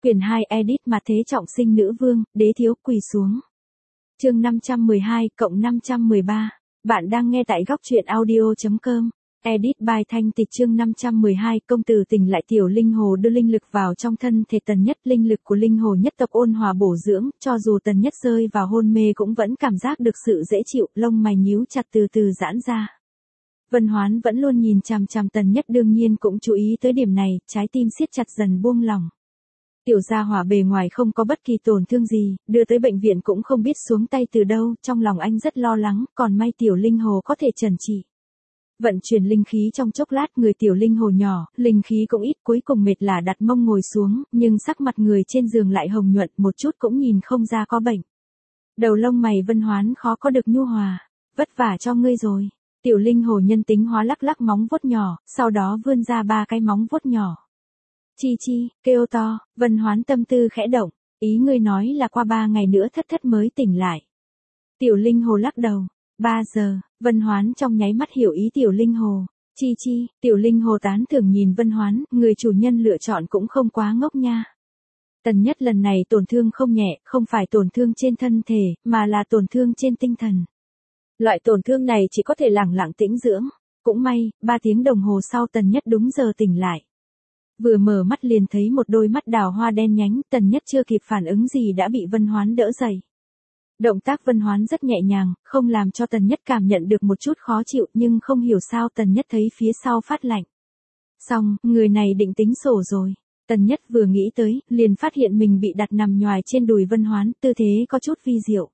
Quyển 2 edit mà thế trọng sinh nữ vương, đế thiếu quỳ xuống. Chương 512 cộng 513. Bạn đang nghe tại góc truyện audio.com. Edit by Thanh Tịch. Chương 512. Công tử tỉnh lại. Tiểu linh hồ đưa linh lực vào trong thân thể Tần Nhất. Linh lực của linh hồ nhất tộc ôn hòa bổ dưỡng, cho dù Tần Nhất rơi vào hôn mê cũng vẫn cảm giác được sự dễ chịu, lông mày nhíu chặt từ từ giãn ra. Vân Hoán vẫn luôn nhìn chằm chằm Tần Nhất, đương nhiên cũng chú ý tới điểm này, trái tim siết chặt dần buông lỏng. Tiểu gia hỏa bề ngoài không có bất kỳ tổn thương gì, đưa tới bệnh viện cũng không biết xuống tay từ đâu, trong lòng anh rất lo lắng, còn may tiểu linh hồ có thể trần trị. Vận chuyển linh khí trong chốc lát, người tiểu linh hồ nhỏ, linh khí cũng ít, cuối cùng mệt lả đặt mông ngồi xuống, nhưng sắc mặt người trên giường lại hồng nhuận, một chút cũng nhìn không ra có bệnh. Đầu lông mày Vân Hoán khó có được nhu hòa. Vất vả cho ngươi rồi. Tiểu linh hồ nhân tính hóa lắc lắc móng vuốt nhỏ, sau đó vươn ra 3 cái móng vuốt nhỏ. Chi chi, kêu to. Vân Hoán tâm tư khẽ động, ý ngươi nói là qua 3 ngày nữa thất thất mới tỉnh lại. Tiểu linh hồ lắc đầu. 3 giờ, Vân Hoán trong nháy mắt hiểu ý tiểu linh hồ. Chi chi, tiểu linh hồ tán thưởng nhìn Vân Hoán, người chủ nhân lựa chọn cũng không quá ngốc nha. Tần Nhất lần này tổn thương không nhẹ, không phải tổn thương trên thân thể, mà là tổn thương trên tinh thần. Loại tổn thương này chỉ có thể lẳng lặng tĩnh dưỡng. Cũng may, 3 tiếng đồng hồ sau Tần Nhất đúng giờ tỉnh lại. Vừa mở mắt liền thấy một đôi mắt đào hoa đen nhánh, Tần Nhất chưa kịp phản ứng gì đã bị Vân Hoán đỡ dậy. Động tác Vân Hoán rất nhẹ nhàng, không làm cho Tần Nhất cảm nhận được một chút khó chịu, nhưng không hiểu sao Tần Nhất thấy phía sau phát lạnh. Xong, người này định tính sổ rồi. Tần Nhất vừa nghĩ tới, liền phát hiện mình bị đặt nằm nhoài trên đùi Vân Hoán, tư thế có chút vi diệu.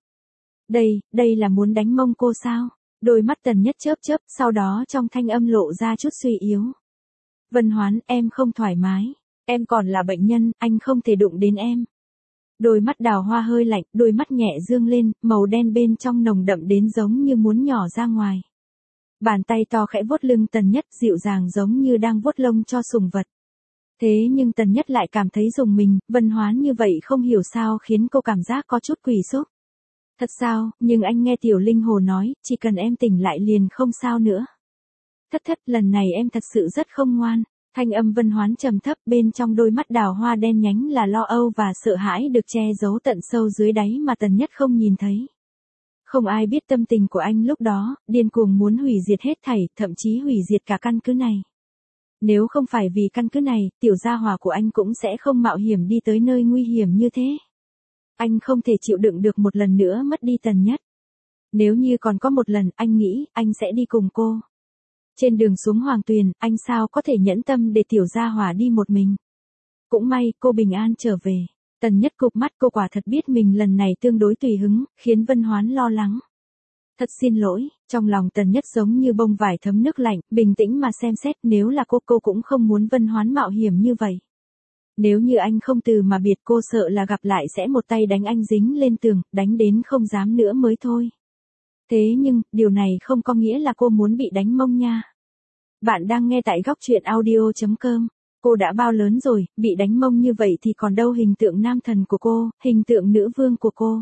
Đây là muốn đánh mông cô sao? Đôi mắt Tần Nhất chớp chớp, sau đó trong thanh âm lộ ra chút suy yếu. Vân Hoán, em không thoải mái. Em còn là bệnh nhân, anh không thể đụng đến em. Đôi mắt đào hoa hơi lạnh, đôi mắt nhẹ dương lên, màu đen bên trong nồng đậm đến giống như muốn nhỏ ra ngoài. Bàn tay to khẽ vuốt lưng Tần Nhất, dịu dàng giống như đang vuốt lông cho sùng vật. Thế nhưng Tần Nhất lại cảm thấy rùng mình, Vân Hoán như vậy không hiểu sao khiến cô cảm giác có chút quỷ xúc. Thật sao, nhưng anh nghe tiểu linh hồ nói, chỉ cần em tỉnh lại liền không sao nữa. Thất, lần này em thật sự rất không ngoan. Thanh âm Vân Hoán trầm thấp, bên trong đôi mắt đào hoa đen nhánh là lo âu và sợ hãi được che giấu tận sâu dưới đáy mà Tần Nhất không nhìn thấy. Không ai biết tâm tình của anh lúc đó, điên cuồng muốn hủy diệt hết thảy, thậm chí hủy diệt cả căn cứ này. Nếu không phải vì căn cứ này, tiểu gia hỏa của anh cũng sẽ không mạo hiểm đi tới nơi nguy hiểm như thế. Anh không thể chịu đựng được một lần nữa mất đi Tần Nhất. Nếu như còn có một lần, anh nghĩ, anh sẽ đi cùng cô. Trên đường xuống Hoàng Tuyền, anh sao có thể nhẫn tâm để tiểu gia hỏa đi một mình. Cũng may, cô bình an trở về. Tần Nhất cụp mắt, cô quả thật biết mình lần này tương đối tùy hứng, khiến Vân Hoán lo lắng. Thật xin lỗi, trong lòng Tần Nhất giống như bông vải thấm nước lạnh, bình tĩnh mà xem xét, nếu là cô cũng không muốn Vân Hoán mạo hiểm như vậy. Nếu như anh không từ mà biệt, cô sợ là gặp lại sẽ một tay đánh anh dính lên tường, đánh đến không dám nữa mới thôi. Thế nhưng, điều này không có nghĩa là cô muốn bị đánh mông nha. Bạn đang nghe tại góc truyện audio.com. Cô đã bao lớn rồi, bị đánh mông như vậy thì còn đâu hình tượng nam thần của cô, hình tượng nữ vương của cô.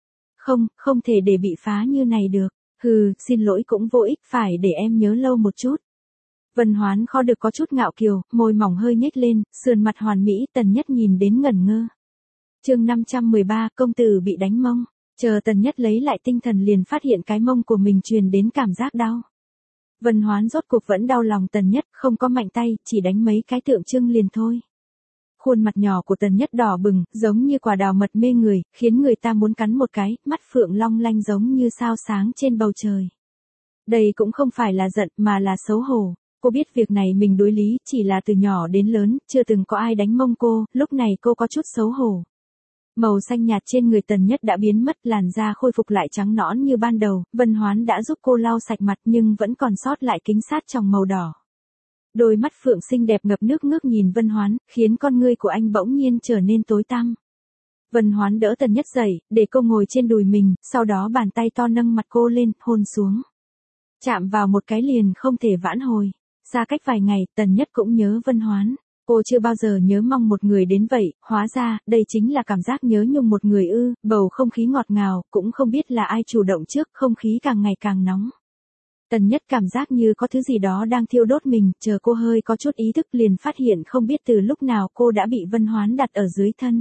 Không thể để bị phá như này được. Xin lỗi cũng vô ích, phải để em nhớ lâu một chút. Vân Hoán khó được có chút ngạo kiều, môi mỏng hơi nhếch lên, sườn mặt hoàn mỹ, Tần Nhất nhìn đến ngẩn ngơ. Chương 513, công tử bị đánh mông. Chờ Tần Nhất lấy lại tinh thần liền phát hiện cái mông của mình truyền đến cảm giác đau. Vân Hoán rốt cuộc vẫn đau lòng Tần Nhất, không có mạnh tay, chỉ đánh mấy cái tượng trưng liền thôi. Khuôn mặt nhỏ của Tần Nhất đỏ bừng, giống như quả đào mật mê người, khiến người ta muốn cắn một cái, mắt phượng long lanh giống như sao sáng trên bầu trời. Đây cũng không phải là giận mà là xấu hổ. Cô biết việc này mình đối lý, chỉ là từ nhỏ đến lớn, chưa từng có ai đánh mông cô, lúc này cô có chút xấu hổ. Màu xanh nhạt trên người Tần Nhất đã biến mất, làn da khôi phục lại trắng nõn như ban đầu, Vân Hoán đã giúp cô lau sạch mặt nhưng vẫn còn sót lại kính sát tròng màu đỏ. Đôi mắt phượng xinh đẹp ngập nước ngước nhìn Vân Hoán, khiến con ngươi của anh bỗng nhiên trở nên tối tăm. Vân Hoán đỡ Tần Nhất dậy, để cô ngồi trên đùi mình, sau đó bàn tay to nâng mặt cô lên, hôn xuống. Chạm vào một cái liền không thể vãn hồi. Xa cách vài ngày, Tần Nhất cũng nhớ Vân Hoán. Cô chưa bao giờ nhớ mong một người đến vậy, hóa ra, đây chính là cảm giác nhớ nhung một người ư, bầu không khí ngọt ngào, cũng không biết là ai chủ động trước, không khí càng ngày càng nóng. Tần Nhất cảm giác như có thứ gì đó đang thiêu đốt mình, chờ cô hơi có chút ý thức liền phát hiện không biết từ lúc nào cô đã bị Vân Hoán đặt ở dưới thân.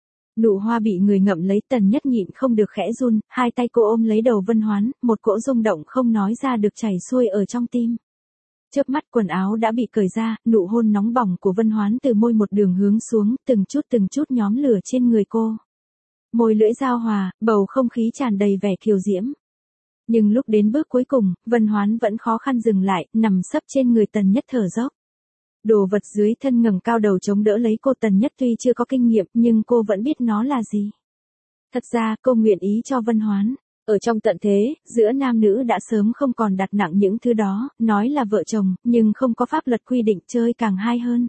Nụ hoa bị người ngậm lấy, Tần Nhất nhịn không được khẽ run, hai tay cô ôm lấy đầu Vân Hoán, một cỗ rung động không nói ra được chảy xuôi ở trong tim. Chớp mắt quần áo đã bị cởi ra, nụ hôn nóng bỏng của Vân Hoán từ môi một đường hướng xuống, từng chút nhóm lửa trên người cô. Môi lưỡi giao hòa, bầu không khí tràn đầy vẻ kiều diễm. Nhưng lúc đến bước cuối cùng, Vân Hoán vẫn khó khăn dừng lại, nằm sấp trên người Tần Nhất thở dốc. Đồ vật dưới thân ngẩng cao đầu chống đỡ lấy cô. Tần Nhất tuy chưa có kinh nghiệm, nhưng cô vẫn biết nó là gì. Thật ra, cô nguyện ý cho Vân Hoán. Ở trong tận thế, giữa nam nữ đã sớm không còn đặt nặng những thứ đó, nói là vợ chồng, nhưng không có pháp luật quy định, chơi càng hay hơn.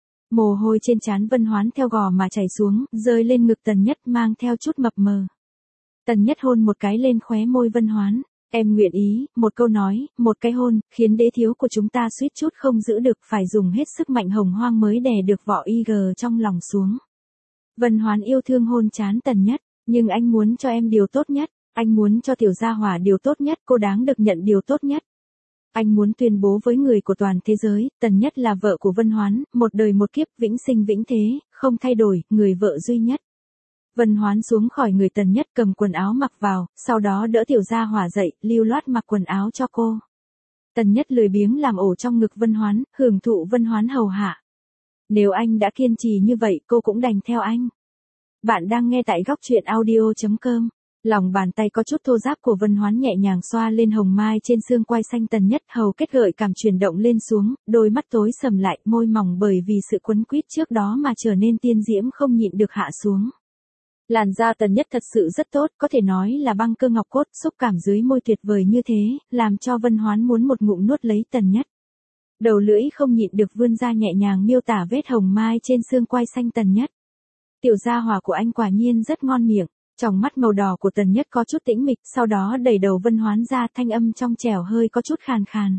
Mồ hôi trên trán Vân Hoán theo gò mà chảy xuống, rơi lên ngực Tần Nhất mang theo chút mập mờ. Tần Nhất hôn một cái lên khóe môi Vân Hoán. Em nguyện ý, một câu nói, một cái hôn, khiến đế thiếu của chúng ta suýt chút không giữ được, phải dùng hết sức mạnh hồng hoang mới đè được vỏ IG trong lòng xuống. Vân Hoán yêu thương hôn trán Tần Nhất, nhưng anh muốn cho em điều tốt nhất, anh muốn cho Tiểu Gia Hỏa điều tốt nhất, cô đáng được nhận điều tốt nhất. Anh muốn tuyên bố với người của toàn thế giới, Tần Nhất là vợ của Vân Hoán, một đời một kiếp, vĩnh sinh vĩnh thế, không thay đổi, người vợ duy nhất. Vân Hoán xuống khỏi người Tần Nhất, cầm quần áo mặc vào, sau đó đỡ Tiểu Gia Hỏa dậy, lưu loát mặc quần áo cho cô. Tần Nhất lười biếng làm ổ trong ngực Vân Hoán, hưởng thụ Vân Hoán hầu hạ. Nếu anh đã kiên trì như vậy, cô cũng đành theo anh. Bạn đang nghe tại góc truyện audio.com. Lòng bàn tay có chút thô ráp của Vân Hoán nhẹ nhàng xoa lên hồng mai trên xương quai xanh Tần Nhất, hầu kết gợi cảm chuyển động lên xuống, đôi mắt tối sầm lại, môi mỏng bởi vì sự quấn quýt trước đó mà trở nên tiên diễm không nhịn được hạ xuống. Làn da Tần Nhất thật sự rất tốt, có thể nói là băng cơ ngọc cốt, xúc cảm dưới môi tuyệt vời như thế, làm cho Vân Hoán muốn một ngụm nuốt lấy Tần Nhất. Đầu lưỡi không nhịn được vươn ra nhẹ nhàng miêu tả vết hồng mai trên xương quai xanh Tần Nhất. Tiểu Gia Hỏa của anh quả nhiên rất ngon miệng. Tròng mắt màu đỏ của Tần Nhất có chút tĩnh mịch, sau đó đẩy đầu Vân Hoán ra, thanh âm trong trẻo hơi có chút khàn khàn.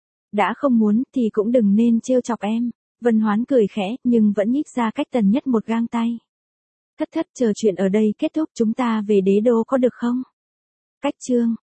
Đã không muốn thì cũng đừng nên trêu chọc em. Vân Hoán cười khẽ, nhưng vẫn nhích ra cách Tần Nhất một gang tay. Thất, chờ chuyện ở đây kết thúc, chúng ta về đế đô có được không? Cách chương